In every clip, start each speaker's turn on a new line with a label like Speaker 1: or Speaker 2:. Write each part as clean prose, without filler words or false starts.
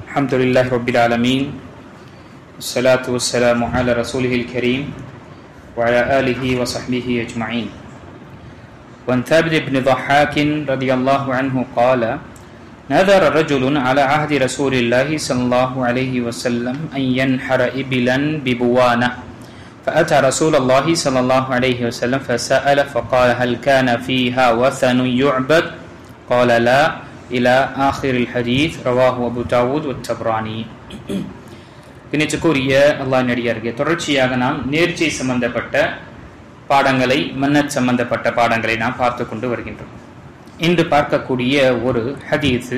Speaker 1: الحمدلله رب العالمين والصلاة والسلام على رسوله الكريم وعلى آله وصحبه أجمعين. وعن ثابت بن ضحاك رضي الله عنه قال: نذر رجل على عهد رسول الله صلى الله عليه وسلم أن ينحر إبلا ببوانة، فأتى رسول الله صلى الله عليه وسلم فسأل فقال: هل كان فيها وثن يعبد؟ قال: لا، إلى آخر الحديث. رواه أبو داود والطبراني. கணிச்சக்கூடிய அல்லாஹ் நடிகார்கள், தொடர்ச்சியாக நாம் நேர்ச்சை சம்பந்தப்பட்ட பாடங்களை, மன்னத் சம்பந்தப்பட்ட பாடங்களை நாம் பார்த்து கொண்டு வருகின்றோம். இன்று பார்க்கக்கூடிய ஒரு ஹதீஸ்,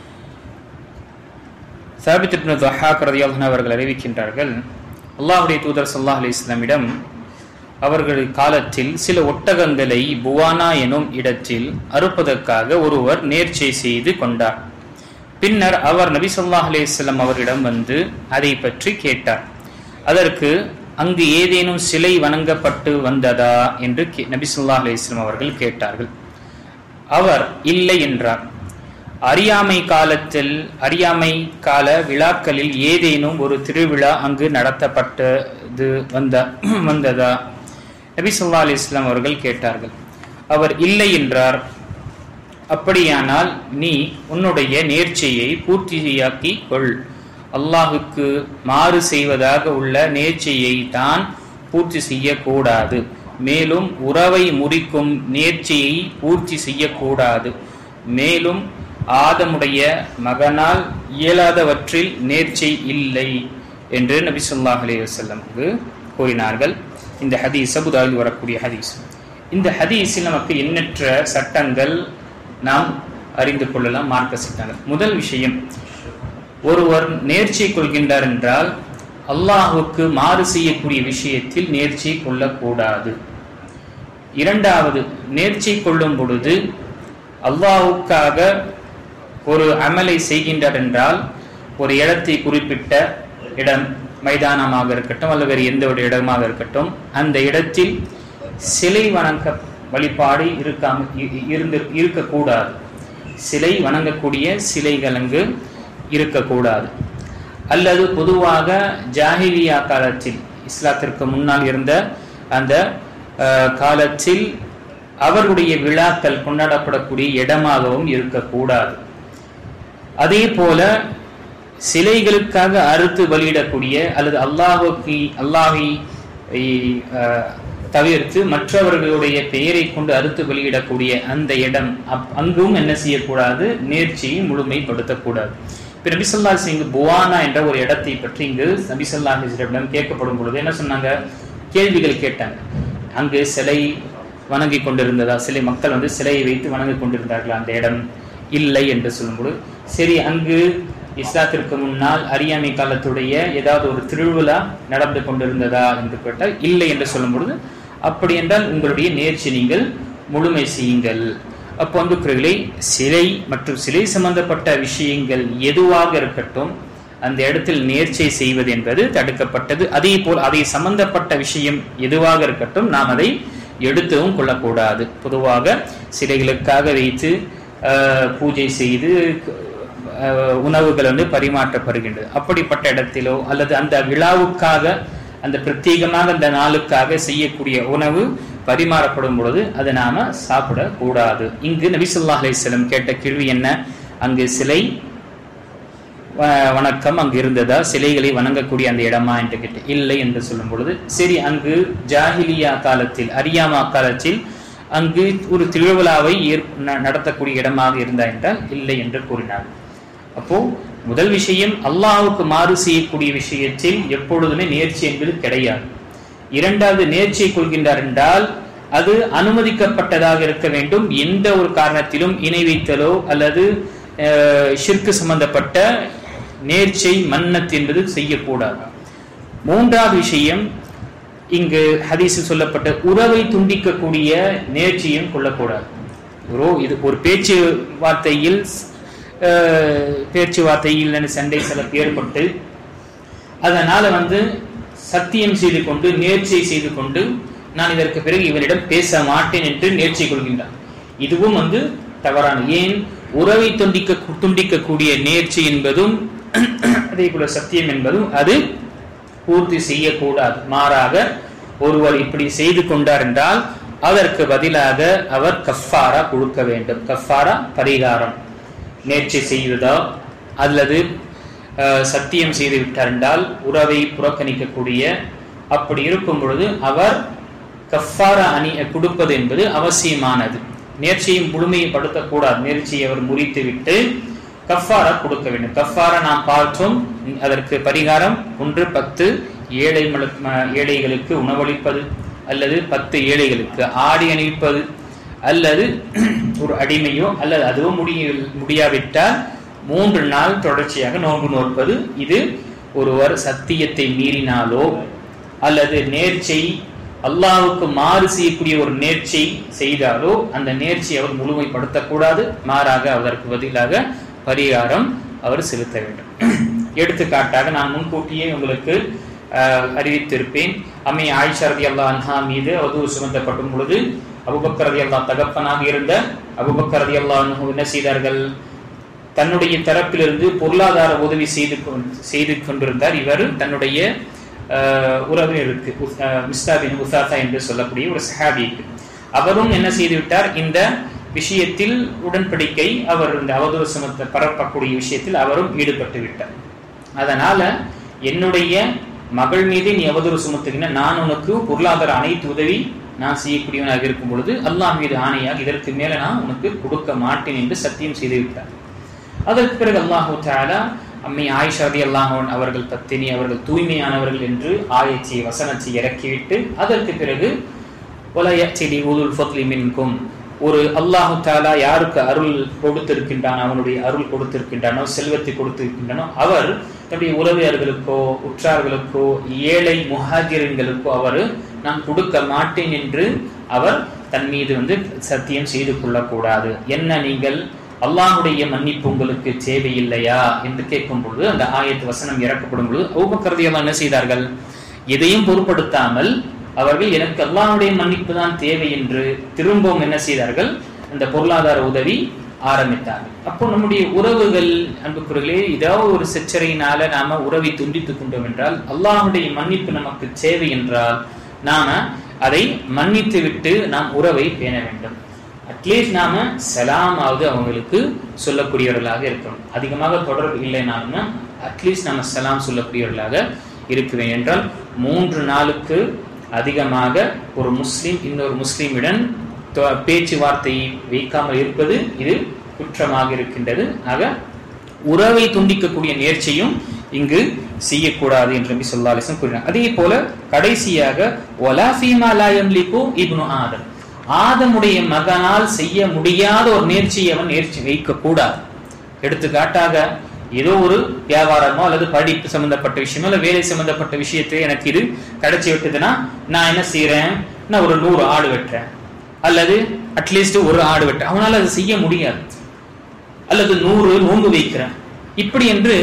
Speaker 1: சாபித் இப்னு தஹாக் ரலியல்லாஹு அன்ஹு அவர்கள் அறிவிக்கின்றார்கள், அல்லாஹ்வுடைய தூதர் ஸல்லல்லாஹு அலைஹி வஸல்லம் அவர்கள் காலத்தில் சில ஒட்டகங்களை புவானா எனும் இடத்தில் அறுப்பதற்காக ஒருவர் நேர்ச்சை செய்து கொண்டார். பின்னர் அவர் நபி ஸல்லல்லாஹு அலைஹி வஸல்லம் அவரிடம் வந்து அதை பற்றி கேட்டார். அதற்கு அங்கு ஏதேனும் சிலை வணங்கப்பட்டு வந்ததா என்று நபி ஸல்லல்லாஹு அலைஹி வஸல்லம் அவர்கள் கேட்டார்கள். அவர் இல்லை என்றார். அறியாமை கால விழாக்களில் ஏதேனும் ஒரு திருவிழா அங்கு நடத்தப்பட்டது வந்ததா? நபி ஸல்லல்லாஹு அலைஹி வஸல்லம் அவர்கள் கேட்டார்கள். அவர் இல்லை என்றார். அப்படியானால் நீ உன்னுடைய நேர்ச்சையை பூர்த்தியாக்கி கொள். அல்லாஹுக்கு மாறு செய்வதாக உள்ள நேர்ச்சையை தான் பூர்த்தி செய்யக்கூடாது. மேலும் உறவை முறிக்கும் நேர்ச்சையை பூர்த்தி செய்யக்கூடாது. மேலும் ஆதமுடைய மகனால் இயலாதவற்றில் நேர்ச்சை இல்லை என்று நபி ஸல்லல்லாஹு அலைஹி வஸல்லம் கூறினார்கள். இந்த ஹதீஸ் அபூ தாவூதில் வரக்கூடிய ஹதீஸ். இந்த ஹதீஸில் நமக்கு எண்ணற்ற சட்டங்கள் நாம் அறிந்து கொள்ளலாம், மார்க்க சட்டங்கள். முதல் விஷயம், ஒருவர் நேர்ச்சை கொள்கின்றார் என்றால் அல்லாஹுக்கு மாறு செய்யக்கூடிய விஷயத்தில் நேர்ச்சை கொள்ளக்கூடாது. இரண்டாவது, நேர்ச்சை கொள்ளும் பொழுது அல்லாஹுக்காக ஒரு அமலை செய்கின்றார் என்றால் ஒரு இடத்தை குறிப்பிட்ட இடம், மைதானமாக இருக்கட்டும் அல்லது வேறு எந்த ஒரு இடமாக இருக்கட்டும், அந்த இடத்தில் சிலை வணங்க வழிபாடு இருக்கக்கூடாது. சிலை வணங்கக்கூடிய சிலைகள் அங்கு இருக்கக்கூடாது. அல்லது பொதுவாக ஜாஹிலியா காலத்தில், இஸ்லாத்திற்கு முன்னால் இருந்த அந்த காலத்தில் அவருடைய விழாக்கள் கொண்டாடப்படக்கூடிய இடமாகவும் இருக்கக்கூடாது. அதே போல சிலைகளுக்காக அறுத்து பலியிடக்கூடிய அல்லது அல்லாஹை தவிர்த்து மற்றவர்களுடைய பெயரை கொண்டு அறுத்து வெளியிடக்கூடிய அந்த இடம், அங்கும் என்ன செய்யக்கூடாது? நேர்ச்சியை முழுமைப்படுத்தக்கூடாது. இப்ப நபி ஸல்லல்லாஹு அலைஹி வஸல்லம் புவானா என்ற ஒரு இடத்தை பற்றி இங்கு நபி ஸல்லல்லாஹு அலைஹி வஸல்லம் கேட்கப்படும் பொழுது என்ன சொன்னாங்க? கேள்விகள் கேட்டாங்க. அங்கு சிலை வணங்கி கொண்டிருந்ததா? சிலை மக்கள் சிலையை வைத்து வணங்கி கொண்டிருந்தார்கள். அந்த இடம் இல்லை என்று சொல்லும்போது, சரி, அங்கு இஸ்லாத்திற்கு முன்னால் அறியாமை காலத்துடைய ஏதாவது ஒரு திருவிழா நடந்து கொண்டிருந்ததா என்று கேட்டால் இல்லை என்று சொல்லும் பொழுது, அப்படி என்றால் உங்களுடைய நேர்ச்சி நீங்கள் முழுமை செய்யுங்கள். அப்போ அன்புக்குரியவர்களே, சிலை மற்றும் சிலை சம்பந்தப்பட்ட விஷயங்கள் எதுவாக இருக்கட்டும், அந்த இடத்தில் நேர்ச்சை செய்வது என்பது தடுக்கப்பட்டது. அதே போல் அதை சம்பந்தப்பட்ட விஷயம் எதுவாக இருக்கட்டும், நாம் அதை எடுத்துவும் கொள்ளக்கூடாது. பொதுவாக சிலைகளுக்காக வைத்து பூஜை செய்து உணவுகள் பரிமாற்றப்படுகின்றது. அப்படிப்பட்ட இடத்திலோ அல்லது அந்த விழாவுக்காக, அந்த பிரத்யேகமாக அந்த நாளுக்காக செய்யக்கூடிய உணவு பரிமாறப்படும் பொழுது அதை நாம சாப்பிடக்கூடாது. இங்கு நபி ஸல்லல்லாஹு அலைஹி வஸல்லம் கேட்ட கேள்வி என்ன? அங்கு சிலை வணக்கம் அங்கு இருந்ததா? சிலைகளை வணங்கக்கூடிய அந்த இடமா என்று கேட்டு இல்லை என்று சொல்லும் பொழுது, சரி, அங்கு ஜாஹிலியா காலத்தில், அறியாமா காலத்தில் அங்கு ஒரு திருவிழாவை நடத்தக்கூடிய இடமாக இருந்தா என்றால் இல்லை என்று கூறினார். அப்போ முதல் விஷயம், அல்லாஹ்வுக்கு மாறு செய்யக்கூடிய விஷயத்தில் எப்பொழுதுமே நேர்ச்சி என்பது கிடையாது. இரண்டாவது, நேர்ச்சியை கொள்கின்றார் என்றால் அது அனுமதிக்கப்பட்டதாக இருக்க வேண்டும். எந்த ஒரு காரணத்திலும் இணை வைத்தலோ அல்லது ஷிர்க் சம்பந்தப்பட்ட நேர்ச்சை, மன்னத் என்பது செய்யக்கூடாது. மூன்றாவது விஷயம், இங்கு ஹதீஸில் சொல்லப்பட்ட உறவை துண்டிக்கக்கூடிய நேர்ச்சியும் கொள்ளக்கூடாது. இது ஒரு பேச்சுவார்த்தையில் சண்டை ஏற்பட்டு அதனால சத்தியம் செய்து கொண்டு, நேர்ச்சை செய்து கொண்டு, நான் இதற்கு பிறகு இவரிடம் பேச மாட்டேன் என்று நேர்ச்சை கொள்கின்றார். இதுவும் தவறான. ஏன்? உறவை துண்டிக்கக்கூடிய நேர்ச்சி என்பதும் அதே போல சத்தியம் என்பதும் அது பூர்த்தி செய்யக்கூடாது. மாறாக ஒருவர் இப்படி செய்து கொண்டார் என்றால் அதற்கு பதிலாக அவர் கஃபாரா கொடுக்க வேண்டும். கஃபாரா பரிகாரம். நேர்ச்சி செய்ததோ அல்லது சத்தியம் செய்து விட்டார் என்றால் உறவை புறக்கணிக்கக்கூடிய அப்படி இருக்கும் பொழுது அவர் கஃபாரா கொடுப்பது என்பது அவசியமானது. நேர்ச்சியை முழுமைப்படுத்தக்கூடாது. நேர்ச்சியை அவர் முறித்து விட்டு கஃபாரா கொடுக்க வேண்டும். கஃபாரா நாம் பார்த்தோம். அதற்கு பரிகாரம் 10 ஏழைகளுக்கு உணவளிப்பது, அல்லது 10 ஏழைகளுக்கு ஆடி அணிவிப்பது, அல்லது ஒரு அடிமையோ, அல்லது அதுவும் முடியாவிட்டால் 3 நாள் தொடர்ச்சியாக நோன்பு நோற்பது. இது ஒருவர் சத்தியத்தை மீறினாலோ அல்லது நேர்ச்சை அல்லாஹ்வுக்கு மாறு செய்யக்கூடிய ஒரு நேர்ச்சை செய்தாலோ அந்த நேர்ச்சியை அவர் முழுமைப்படுத்தக்கூடாது. மாறாக அதற்கு பதிலாக பரிகாரம் அவர் செலுத்த வேண்டும். எடுத்துக்காட்டாக நான் முன்கூட்டியே உங்களுக்கு அறிவித்திருப்பேன். அம்மை ஆயிஷா ரலியல்லாஹு அன்ஹா மீது அவதூறு சுமத்தப்படும் பொழுது அபூபக்கர் ரலியல்லாஹு தகப்பனாக இருந்த அபூபக்கர் ரலியல்லாஹு அன்ஹு என்ன செய்தார்கள்? தன்னுடைய தரப்பிலிருந்து பொருளாதார உதவி செய்து கொண்டிருந்தார். இவர் தன்னுடைய உறவினருக்கு மிஸ்தா பின் உசாசா என்று சொல்லக்கூடிய ஒரு சஹாபிக்கு அவரும் என்ன செய்து விட்டார்? இந்த விஷயத்தில் உடன்படிக்கை, அவர் இந்த அவதூறு சுமத்த பரப்பக்கூடிய விஷயத்தில் அவரும் ஈடுபட்டு விட்டார். அதனால என்னுடைய மகள் மீது நீ அவதூறு சுமத்துகின்ற, நான் உனக்கு பொருளாதார அனைத்து உதவி நான் செய்யக்கூடியவனாக இருக்கும் பொழுது அல்லாஹ் மீது ஆணையாக இதற்கு மேல நான் உனக்கு கொடுக்க மாட்டேன் என்று சத்தியம் செய்து விட்டார். அதற்கு பிறகு அல்லாஹு தஆலா அம்மை ஆயிஷா ரலியல்லாஹு அன்ஹா அவர்கள் பத்தினி, அவர்கள் தூய்மையானவர்கள் என்று ஆயத்தை வசனத்தை இறக்கிவிட்டு அதற்கு பிறகு வலா யஅதி உலுல் ஃபத்லி மின்கும், ஒரு அல்லாஹு தஆலா யாருக்கு அருள் கொடுத்திருக்கின்றான், அவனுடைய அருள் கொடுத்திருக்கின்றானோ, செல்வத்தை கொடுத்திருக்கின்றானோ, அவர் தன்னுடைய உறவினர்களுக்கோ உற்றார்களுக்கோ ஏழை முஹாஜிர்களுக்கோ அவர் நான் கொடுக்க மாட்டேன் என்று அவர் தன் மீது சத்தியம் செய்து கொள்ளக்கூடாது. என்ன நீங்கள் அல்லாஹ்வுடைய மன்னிப்பு உங்களுக்கு தேவையில்லையா என்று கேட்கும் பொழுது அந்த ஆயத்து வசனம் இறக்கப்படும் பொழுது அபூபக்கர் ரலியல்லாஹு என்ன செய்தார்கள்? எதையும் பொருட்படுத்தாமல் அவர்கள் எனக்கு அல்லாஹ்வுடைய மன்னிப்பு தான் தேவை என்று திரும்பவும் என்ன செய்தார்கள்? அந்த பொருளாதார உதவி ஆரம்பித்தார்கள். அப்போ நம்முடைய உறவுகள் அன்புக்குரியவர்களே, ஏதாவது ஒரு சச்சரையினால நாம உறவை துண்டித்துக் கொண்டோம் என்றால் அல்லாஹ்வுடைய மன்னிப்பு நமக்கு தேவை என்றால் நாம அதை மன்னித்து விட்டு நாம் உறவை பேண வேண்டும். அட்லீஸ்ட் நாம சலாமாவது அவங்களுக்கு சொல்லக்கூடியவர்களாக இருக்கணும். அதிகமாக தொடர்பு இல்லைனாலும் அட்லீஸ்ட் நாம சலாம் சொல்லக்கூடியவர்களாக இருக்குவேன் என்றால் 3 நாளுக்கு அதிகமாக ஒரு முஸ்லிம் இன்னொரு முஸ்லிமிடம் பேச்சுவார்த்தையை வைக்காமல் இருப்பது இது குற்றமாக இருக்கின்றது. ஆக உறவை துண்டிக்கக்கூடிய நேர்ச்சியும் இங்கு செய்யக்கூடாது என்று நபி ஸல்லல்லாஹு அலைஹி வஸல்லம் கூறினார். அதே போல கடைசியாக வலா ஃபீமா லா யம்லிகு இப்னு ஆதம், ஆதமுடைய மகனால் செய்ய முடியாத ஒரு நேர்ச்சியை அவன் நேர்ச்சி வைக்க கூடாது. எடுத்துக்காட்டாக ஏதோ ஒரு வியாபாரமோ அல்லது படிப்பு சம்பந்தப்பட்ட விஷயமோ அல்ல வேலை சம்பந்தப்பட்ட விஷயத்தை எனக்கு இது கிடைச்சி விட்டதுன்னா நான் என்ன செய்யறேன்? நான் ஒரு 100 ஆடு வெட்டுறேன் அல்லது அட்லீஸ்ட் ஒரு ஆடு வெட்டுறேன். அவனால அதை செய்ய முடியாது. அல்லது 100 நோன்பு வைக்கிறேன். இப்படி என்று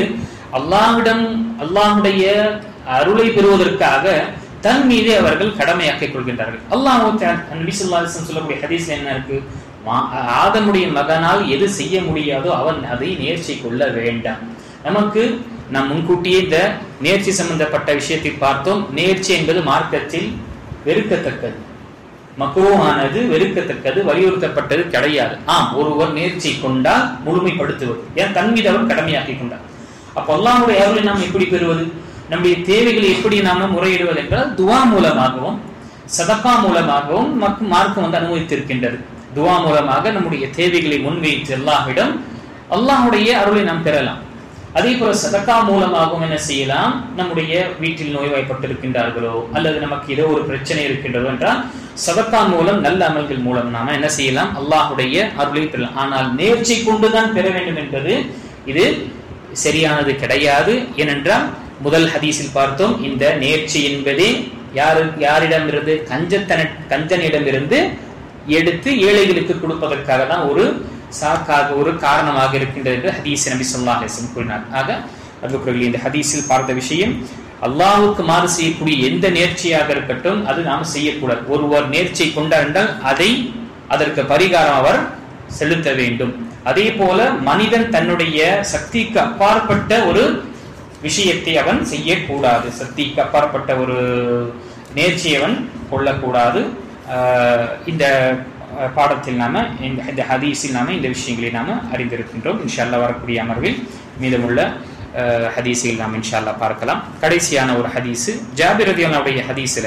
Speaker 1: அல்லாஹ்வுடைய அருளை பெறுவதற்காக தன் மீது அவர்கள் கடமையாக்கிக் கொள்கின்றார்கள். அல்லாஹ் நபி ஸல்லல்லாஹு அலைஹி வஸல்லம் சொல்லக்கூடிய ஹதீஸ்ல என்ன இருக்கு? ஆதமுடைய மகனால் எது செய்ய முடியாதோ அவன் அதை நேர்ச்சி கொள்ள வேண்டாம். நமக்கு நாம் முன்கூட்டியே இந்த நேர்ச்சி சம்பந்தப்பட்ட விஷயத்தை பார்த்தோம். நேர்ச்சி என்பது மார்க்கத்தில் வெறுக்கத்தக்கது, மக்ரூஹானது, வெறுக்கத்தக்கது, வலியுறுத்தப்பட்டது கிடையாது. ஒருவர் நேர்ச்சி கொண்டால் முழுமைப்படுத்துவது, ஏன் தன் மீது அவர் கடமையாக்கிக் கொண்டார். அப்ப அல்லாஹ்வுடைய அருளை நாம் எப்படி பெறுவது? நம்முடைய தேவைகளை எப்படி நாம முறையிடுவது என்றால் துவா மூலமாகவும் சதகா மூலமாகவும் மார்க்கம் அனுமதித்திருக்கின்றது. துவா மூலமாக நம்முடைய தேவைகளை முன்வைத்து அல்லாஹ்வுடைய அருளை நாம் பெறலாம். அதே போல சதகா மூலமாகவும் என்ன செய்யலாம்? நம்முடைய வீட்டில் நோய்வாய்ப்பட்டிருக்கின்றார்களோ அல்லது நமக்கு ஏதோ ஒரு பிரச்சனை இருக்கின்றதோ என்றால் சதகா மூலம் நல்ல அமல்கள் மூலம் நாம என்ன செய்யலாம்? அல்லாஹ்வுடைய அருளை பெறலாம். ஆனால் நேர்ச்சி கொண்டுதான் பெற வேண்டும் என்பது இது சரியானது கிடையாது. ஏனென்றால் முதல் ஹதீஸில் பார்த்தோம், இந்த நேர்ச்சி என்பதே யாரிடமிருந்து? கஞ்சனிடமிருந்து எடுத்து ஏழைகளுக்கு கொடுப்பதற்காக தான் ஒரு சாக்காக ஒரு காரணமாக இருக்கின்றது என்று ஹதீஸ் நபி ஸல்லல்லாஹு அலைஹி வஸல்லம் கூறினார். ஆக அதுக்கு இந்த ஹதீஸில் பார்த்த விஷயம், அல்லாஹ்வுக்கு மாறு செய்யக்கூடிய எந்த நேர்ச்சியாக இருக்கட்டும் அது நாம் செய்யக்கூடாது. ஒருவர் நேர்ச்சை கொண்டார் என்றால் அதற்கு பரிகாரம் அவர் செலுத்த வேண்டும். அதே போல மனிதன் தன்னுடைய சக்திக்கு அப்பாற்பட்ட ஒரு விஷயத்தை அவன் செய்யக்கூடாது. சக்திக்கு அப்பாற்பட்ட ஒரு நேர்ச்சியை அவன் கொள்ளக்கூடாது. இந்த பாடத்தில் நாம இந்த ஹதீஸில் நாம இந்த விஷயங்களை நாம அறிந்திருக்கின்றோம். இன்ஷா அல்லாஹ் வரக்கூடிய அமர்வில் மீதமுள்ள ஹதீஸில் நாம் இன்ஷா அல்லாஹ் பார்க்கலாம். கடைசியான ஒரு ஹதீஸ் ஜாபிர் ரலியல்லாஹு அன்ஹு ஹதீஸ்ல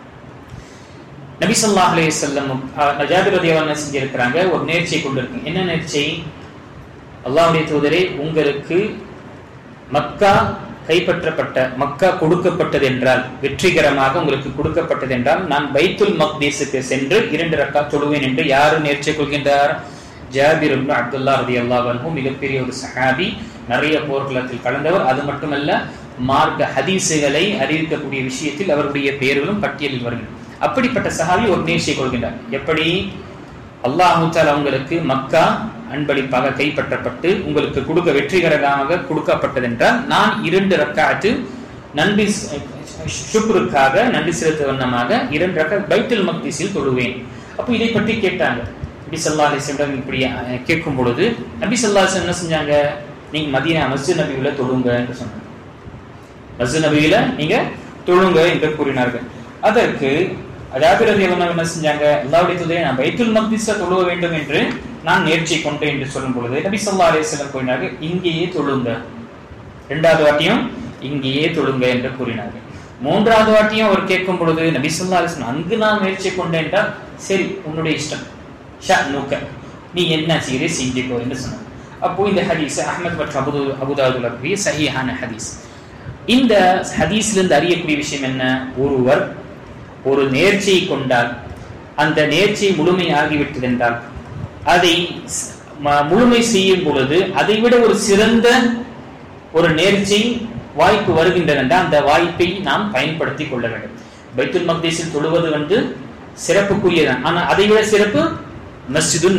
Speaker 1: நபி ஸல்லல்லாஹு அலைஹி வஸல்லம் ஜாபிர் ரலியல்லாஹு அன்ஹு செஞ்சிருக்கிறாங்க, ஒரு நேர்ச்சியை கொண்டிருக்கு. என்ன நேர்ச்சை? அல்லாஹ்வுடைய தூதரே, உங்களுக்கு மக்கா கைப்பற்றப்பட்ட, மக்கா கொடுக்கப்பட்டது என்றால், வெற்றிகரமாக உங்களுக்கு கொடுக்கப்பட்டது என்றால், நான் பைத்துல் மக்தீஸுக்கு சென்று 2 ரக்காத் தொழுவேன் என்று யாரு நேர்ச்சை கொள்கின்றார்? ஜாபிர் இப்னு அப்துல்லாஹ் ரலியல்லாஹு அன்ஹு, மிகப்பெரிய ஒரு சஹாபி, நிறைய போர்க்களத்தில் கலந்தவர். அது மட்டுமல்ல, மார்க்க ஹதீஸுகளை அறிவிக்கக்கூடிய விஷயத்தில் அவருடைய பெயர்களும் பட்டியலில் வருகின்றன. அப்படிப்பட்ட சஹாபி ஒரு நேர்ச்சை கொள்கின்றார். எப்படி? அல்லாஹ் தஆலா உங்களுக்கு மக்கா அன்பளிப்பாக கைப்பற்றப்பட்டு உங்களுக்கு கொடுக்க வெற்றிகரமாக கொடுக்கப்பட்டது என்றால், நான் 2 ரக்காத்து நன்றி ஷுக்ருக்காக, நன்றி செலுத்த வண்ணமாக 2 ரக்காத் பைத்துல் மக்தீஸில் தொழுவேன். அப்போ இதை பற்றி கேட்டாங்க நபி ஸல்லல்லாஹு அலைஹி வஸல்லம். இப்படி கேட்கும் பொழுது நபி ஸல்லல்லாஹு அலைஹி வஸல்லம் என்ன செஞ்சாங்க? நீங்க மதீனா மஸ்ஜித் நபியில தொழுங்க என்று சொன்னாங்க. மஸ்ஜித் நபியில நீங்க தொழுங்க என்று கூறினார்கள். அதற்கு ஜாபிர் ரலியல்லாஹு அன்ஹு என்ன செஞ்சாங்க? அல்லாஹ்வுடைய தூதரே, நான் பைத்துல் மக்தீஸில் தொழுவ வேண்டும் என்று நான் நேர்ச்சை கொண்டேன் என்று சொல்லும் பொழுது நபி ஸல்லல்லாஹு அலைஹி வஸல்லம் கூறினார்கள், இங்கேயே தொழுங்க. 2வது வாட்டியும் இங்கேயே தொழுங்க என்று கூறினார்கள். 3வது வாட்டியும் அவர் கேட்கும் பொழுது நபி ஸல்லல்லாஹு அலைஹி வஸல்லம், அங்கு நான் முயற்சி கொண்டேன் என்றால், சரி உன்னுடைய இஷ்டம், ஷஅனுக, நீ என்ன செய்ய செஞ்சுக்கோ என்று சொன்னார். அப்போ இந்த ஹதீஸ் அஹ்மத் மற்றும் அபூதாவுதுல சஹீஹான ஹதீஸ். இந்த ஹதீஸிலிருந்து அறியக்கூடிய விஷயம் என்ன? ஒருவர் ஒரு நேர்ச்சியை கொண்டால், அந்த நேர்ச்சி முழுமையாகிவிட்டது என்றால், அதை முழுமை செய்யும் பொழுது அதை விட ஒரு சிறந்த ஒரு நேர்ச்சி வாய்ப்பு வருகின்றது என்றால், அந்த வாய்ப்பை நாம் பயன்படுத்திக் கொள்ள வேண்டும். பைத்துல் மக்தீஸில் தொழுவது சிறப்புக்குரியதான். ஆனால் அதை விட சிறப்பு மஸ்ஜிதுன்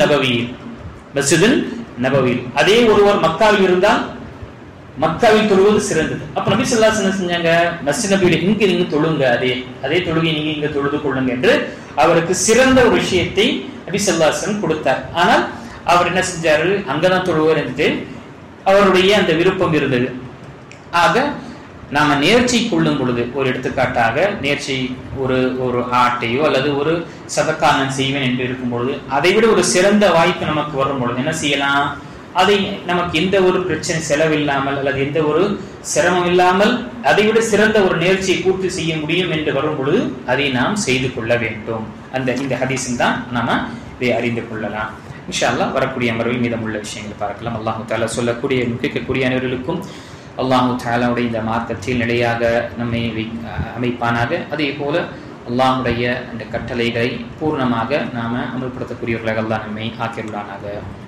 Speaker 1: நபவியில். அதே ஒருவர் மக்காவில் இருந்தால் மக்காவில் தொழுவது சிறந்தது. அப்ப நபி ஸல்லல்லாஹு அலைஹி வஸல்லம் செஞ்சாங்க, மஸ்ஜித் நபியில இங்க நீங்க தொழுங்க, அதே தொழுகை நீங்க இங்க தொழுது கொள்ளுங்க என்று அவருக்கு சிறந்த ஒரு விஷயத்தை நபி ஸல்லல்லாஹு அலைஹி வஸல்லம் கொடுத்தார். ஆனால் அவர் என்ன செஞ்சாரு? அங்கதான் தொழுவார் என்று அவருடைய அந்த விருப்பம் இருந்தது. ஆக நாம நேர்ச்சி கொள்ளும் பொழுது, ஒரு எடுத்துக்காட்டாக நேர்ச்சி ஒரு ஆட்டையோ அல்லது ஒரு சதக்கா நான் செய்வேன் என்று இருக்கும் பொழுது, அதை விட ஒரு சிறந்த வாய்ப்பு நமக்கு வரும் பொழுது என்ன செய்யலாம்? அதை நமக்கு எந்த ஒரு பிரச்சனை, செலவில்லாமல் அல்லது எந்த ஒரு சிரமம் இல்லாமல் அதை விட சிறந்த ஒரு நேர்ச்சியை பூர்த்தி செய்ய முடியும் என்று வரும் பொழுது அதை நாம் செய்து கொள்ள வேண்டும். இந்த ஹதீஸில் தான் நாம இதை அறிந்து கொள்ளலாம். இன்ஷா அல்லாஹ் வரக்கூடிய அமர்வில் மீதமுள்ள விஷயங்களை பார்க்கலாம். அல்லாஹு தஆலா சொல்லக்கூடிய முக்கியக்கூடிய அனைவர்களுக்கும் அல்லாஹு தஆலாவுடைய இந்த மார்க்கத்தில் நிலையாக நம்மை அமைப்பானாக. அதே போல அல்லாஹ்வுடைய அந்த கட்டளைகளை பூர்ணமாக நாம அமல்படுத்தக்கூடியவர்களாக அல்லாஹ் நம்மை ஆக்கியுள்ளானாக.